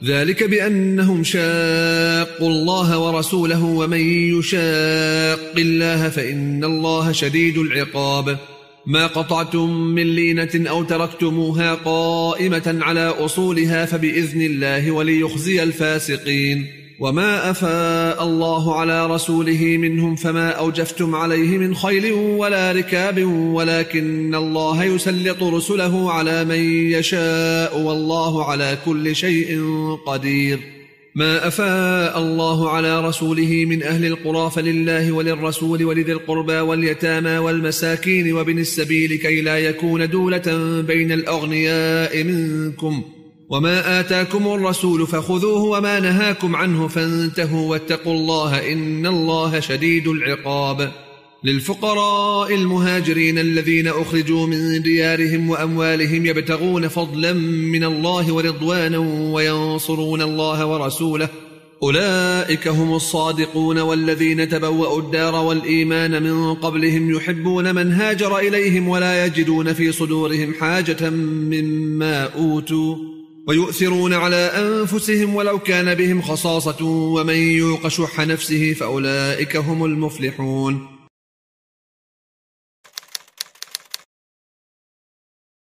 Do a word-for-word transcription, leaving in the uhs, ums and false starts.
ذلك بأنهم شاقوا الله ورسوله ومن يشاق الله فإن الله شديد العقاب. ما قطعتم من لينة أو تركتموها قائمة على أصولها فبإذن الله وليخزي الفاسقين. وما أفاء الله على رسوله منهم فما أوجفتم عليه من خيل ولا ركاب ولكن الله يسلط رسله على من يشاء والله على كل شيء قدير. ما أفاء الله على رسوله من أهل القرى فلله وللرسول ولذي القربى واليتامى والمساكين وابن السبيل كي لا يكون دولة بين الأغنياء منكم. وما آتاكم الرسول فخذوه وما نهاكم عنه فانتهوا واتقوا الله إن الله شديد العقاب. للفقراء المهاجرين الذين أخرجوا من ديارهم وأموالهم يبتغون فضلا من الله ورضوانا وينصرون الله ورسوله أولئك هم الصادقون. والذين تبوأوا الدار والإيمان من قبلهم يحبون من هاجر إليهم ولا يجدون في صدورهم حاجة مما أوتوا ويؤثرون على أنفسهم ولو كان بهم خصاصة ومن يوق شح نفسه فأولئك هم المفلحون.